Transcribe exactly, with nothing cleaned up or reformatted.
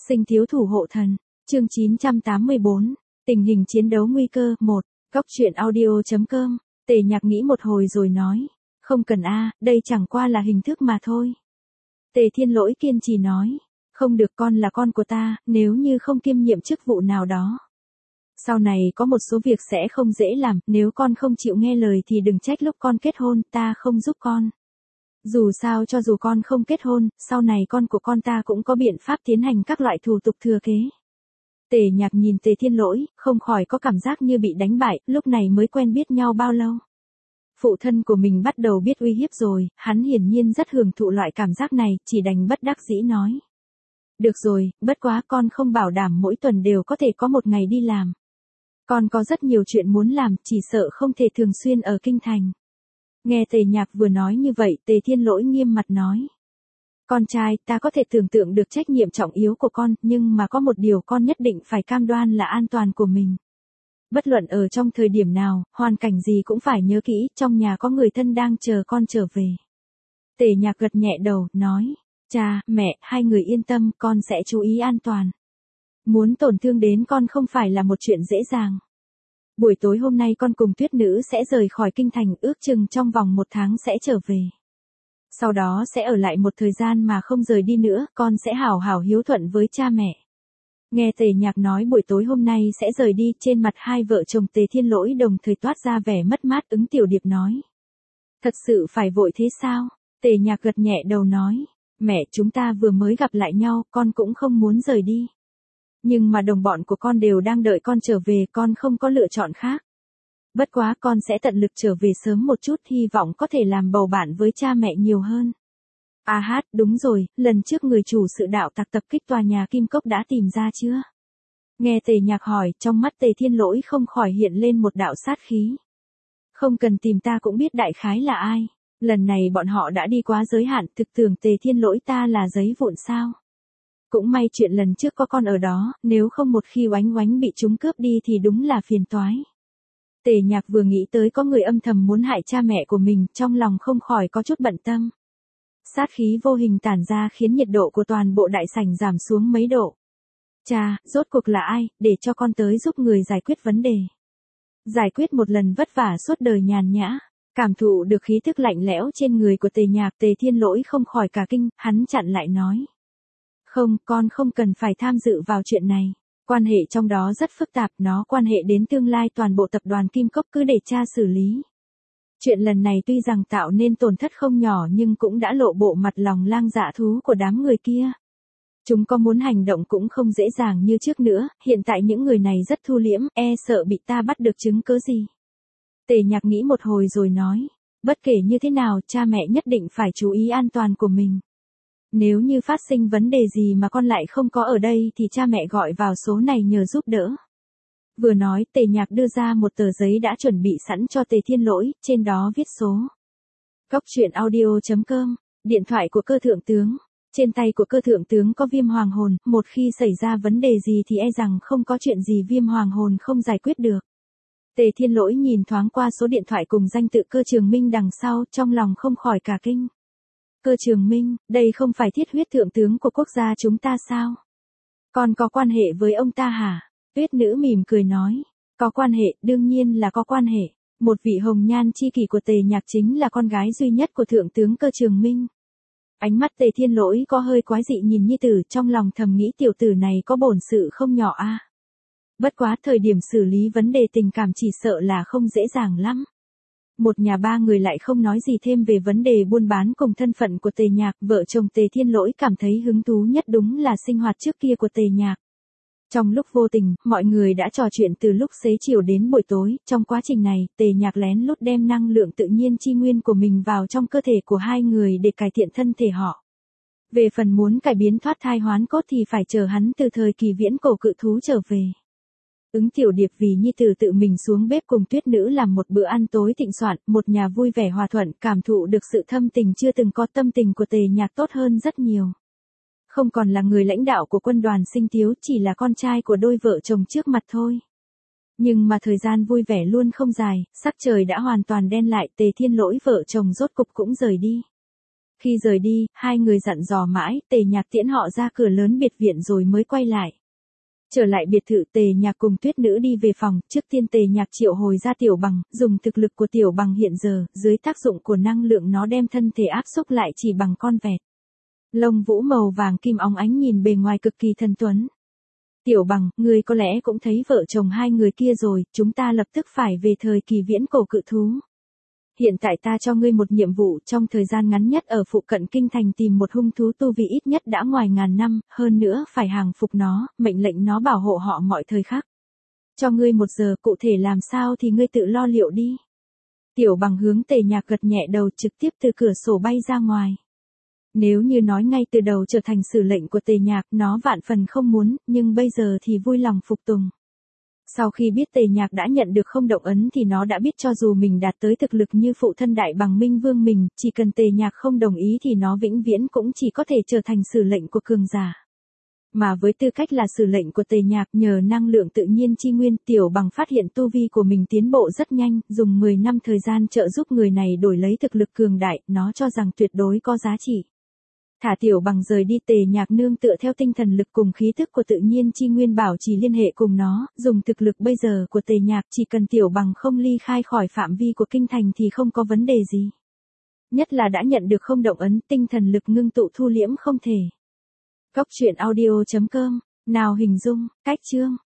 Sinh thiếu thủ hộ thần, chương chín trăm tám mươi bốn, tình hình chiến đấu nguy cơ, một, Cóc truyện audio.com, Tề Nhạc nghĩ một hồi rồi nói, không cần a, đây chẳng qua là hình thức mà thôi. Tề Thiên Lỗi kiên trì nói, không được, con là con của ta, nếu như không kiêm nhiệm chức vụ nào đó. Sau này có một số việc sẽ không dễ làm, nếu con không chịu nghe lời thì đừng trách lúc con kết hôn, ta không giúp con. Dù sao cho dù con không kết hôn, sau này con của con ta cũng có biện pháp tiến hành các loại thủ tục thừa kế. Tề Nhạc nhìn Tề Thiên Lỗi, không khỏi có cảm giác như bị đánh bại, lúc này mới quen biết nhau bao lâu. Phụ thân của mình bắt đầu biết uy hiếp rồi, hắn hiển nhiên rất hưởng thụ loại cảm giác này, chỉ đành bất đắc dĩ nói. Được rồi, bất quá con không bảo đảm mỗi tuần đều có thể có một ngày đi làm. Con có rất nhiều chuyện muốn làm, chỉ sợ không thể thường xuyên ở kinh thành. Nghe Tề Nhạc vừa nói như vậy, Tề Thiên Lỗi nghiêm mặt nói. Con trai, ta có thể tưởng tượng được trách nhiệm trọng yếu của con, nhưng mà có một điều con nhất định phải cam đoan là an toàn của mình. Bất luận ở trong thời điểm nào, hoàn cảnh gì cũng phải nhớ kỹ, trong nhà có người thân đang chờ con trở về. Tề Nhạc gật nhẹ đầu, nói, cha, mẹ, hai người yên tâm, con sẽ chú ý an toàn. Muốn tổn thương đến con không phải là một chuyện dễ dàng. Buổi tối hôm nay con cùng Tuyết Nữ sẽ rời khỏi kinh thành, ước chừng trong vòng một tháng sẽ trở về. Sau đó sẽ ở lại một thời gian mà không rời đi nữa, con sẽ hảo hảo hiếu thuận với cha mẹ. Nghe Tề Nhạc nói buổi tối hôm nay sẽ rời đi, trên mặt hai vợ chồng Tề Thiên Lỗi đồng thời toát ra vẻ mất mát, ứng Tiểu Điệp nói. Thật sự phải vội thế sao? Tề Nhạc gật nhẹ đầu nói, mẹ, chúng ta vừa mới gặp lại nhau, con cũng không muốn rời đi. Nhưng mà đồng bọn của con đều đang đợi con trở về, con không có lựa chọn khác. Bất quá con sẽ tận lực trở về sớm một chút, hy vọng có thể làm bầu bạn với cha mẹ nhiều hơn. À hát, đúng rồi, lần trước người chủ sự đạo tặc tập kích tòa nhà Kim Cốc đã tìm ra chưa? Nghe Tề Nhạc hỏi, trong mắt Tề Thiên Lỗi không khỏi hiện lên một đạo sát khí. Không cần tìm, ta cũng biết đại khái là ai. Lần này bọn họ đã đi quá giới hạn, thực tưởng Tề Thiên Lỗi ta là giấy vụn sao? Cũng may chuyện lần trước có con ở đó, nếu không một khi oánh oánh bị chúng cướp đi thì đúng là phiền toái. Tề Nhạc vừa nghĩ tới có người âm thầm muốn hại cha mẹ của mình, trong lòng không khỏi có chút bận tâm. Sát khí vô hình tản ra khiến nhiệt độ của toàn bộ đại sảnh giảm xuống mấy độ. Cha, rốt cuộc là ai, để cho con tới giúp người giải quyết vấn đề. Giải quyết một lần vất vả suốt đời nhàn nhã. Cảm thụ được khí thức lạnh lẽo trên người của Tề Nhạc, Tề Thiên Lỗi không khỏi cả kinh, hắn chặn lại nói. Không, con không cần phải tham dự vào chuyện này. Quan hệ trong đó rất phức tạp, nó quan hệ đến tương lai toàn bộ tập đoàn Kim Cốc, cứ để cha xử lý. Chuyện lần này tuy rằng tạo nên tổn thất không nhỏ nhưng cũng đã lộ bộ mặt lòng lang dạ thú của đám người kia. Chúng có muốn hành động cũng không dễ dàng như trước nữa, hiện tại những người này rất thu liễm, e sợ bị ta bắt được chứng cớ gì. Tề Nhạc nghĩ một hồi rồi nói, bất kể như thế nào, cha mẹ nhất định phải chú ý an toàn của mình. Nếu như phát sinh vấn đề gì mà con lại không có ở đây thì cha mẹ gọi vào số này nhờ giúp đỡ. Vừa nói, Tề Nhạc đưa ra một tờ giấy đã chuẩn bị sẵn cho Tề Thiên Lỗi, trên đó viết số. Cóc truyện audio.com, điện thoại của cơ thượng tướng. Trên tay của cơ thượng tướng có viêm hoàng hồn, một khi xảy ra vấn đề gì thì e rằng không có chuyện gì viêm hoàng hồn không giải quyết được. Tề Thiên Lỗi nhìn thoáng qua số điện thoại cùng danh tự Cơ Trường Minh đằng sau, trong lòng không khỏi cả kinh. Cơ Trường Minh, đây không phải thiết huyết thượng tướng của quốc gia chúng ta sao? Còn có quan hệ với ông ta hả? Tuyết Nữ mỉm cười nói, có quan hệ, đương nhiên là có quan hệ. Một vị hồng nhan chi kỷ của Tề Nhạc chính là con gái duy nhất của thượng tướng Cơ Trường Minh. Ánh mắt Tề Thiên Lỗi có hơi quái dị nhìn nhi tử, trong lòng thầm nghĩ tiểu tử này có bổn sự không nhỏ a. Bất quá thời điểm xử lý vấn đề tình cảm chỉ sợ là không dễ dàng lắm. Một nhà ba người lại không nói gì thêm về vấn đề buôn bán cùng thân phận của Tề Nhạc, vợ chồng Tề Thiên Lỗi cảm thấy hứng thú nhất đúng là sinh hoạt trước kia của Tề Nhạc. Trong lúc vô tình, mọi người đã trò chuyện từ lúc xế chiều đến buổi tối, trong quá trình này, Tề Nhạc lén lút đem năng lượng tự nhiên chi nguyên của mình vào trong cơ thể của hai người để cải thiện thân thể họ. Về phần muốn cải biến thoát thai hoán cốt thì phải chờ hắn từ thời kỳ viễn cổ cự thú trở về. Ứng Tiểu Điệp vì nhi tử tự mình xuống bếp cùng Tuyết Nữ làm một bữa ăn tối thịnh soạn, một nhà vui vẻ hòa thuận, cảm thụ được sự thâm tình chưa từng có, tâm tình của Tề Nhạc tốt hơn rất nhiều. Không còn là người lãnh đạo của quân đoàn Sinh Thiếu, chỉ là con trai của đôi vợ chồng trước mặt thôi. Nhưng mà thời gian vui vẻ luôn không dài, sắc trời đã hoàn toàn đen lại, Tề Thiên Lỗi vợ chồng rốt cục cũng rời đi. Khi rời đi, hai người dặn dò mãi, Tề Nhạc tiễn họ ra cửa lớn biệt viện rồi mới quay lại. Trở lại biệt thự, Tề Nhạc cùng Tuyết Nữ đi về phòng, trước tiên Tề Nhạc triệu hồi ra Tiểu Bằng, dùng thực lực của Tiểu Bằng hiện giờ, dưới tác dụng của năng lượng nó đem thân thể áp xúc lại chỉ bằng con vẹt. Lông vũ màu vàng kim óng ánh nhìn bề ngoài cực kỳ thần tuấn. Tiểu Bằng, ngươi có lẽ cũng thấy vợ chồng hai người kia rồi, chúng ta lập tức phải về thời kỳ viễn cổ cự thú. Hiện tại ta cho ngươi một nhiệm vụ, trong thời gian ngắn nhất ở phụ cận kinh thành tìm một hung thú tu vi ít nhất đã ngoài ngàn năm, hơn nữa phải hàng phục nó, mệnh lệnh nó bảo hộ họ mọi thời khắc. Cho ngươi một giờ, cụ thể làm sao thì ngươi tự lo liệu đi. Tiểu Bằng hướng Tề Nhạc gật nhẹ đầu, trực tiếp từ cửa sổ bay ra ngoài. Nếu như nói ngay từ đầu trở thành sử lệnh của Tề Nhạc, nó vạn phần không muốn, nhưng bây giờ thì vui lòng phục tùng. Sau khi biết Tề Nhạc đã nhận được không động ấn thì nó đã biết cho dù mình đạt tới thực lực như phụ thân Đại Bằng Minh Vương mình, chỉ cần Tề Nhạc không đồng ý thì nó vĩnh viễn cũng chỉ có thể trở thành sử lệnh của cường giả. Mà với tư cách là sử lệnh của Tề Nhạc, nhờ năng lượng tự nhiên chi nguyên, Tiểu Bằng phát hiện tu vi của mình tiến bộ rất nhanh, dùng mười năm thời gian trợ giúp người này đổi lấy thực lực cường đại, nó cho rằng tuyệt đối có giá trị. Thả Tiểu Bằng rời đi, Tề Nhạc nương tựa theo tinh thần lực cùng khí thức của tự nhiên chi nguyên bảo trì liên hệ cùng nó, dùng thực lực bây giờ của Tề Nhạc, chỉ cần Tiểu Bằng không ly khai khỏi phạm vi của kinh thành thì không có vấn đề gì. Nhất là đã nhận được không động ấn, tinh thần lực ngưng tụ thu liễm không thể. Góc truyện audio chấm com, nào hình dung, cách chương.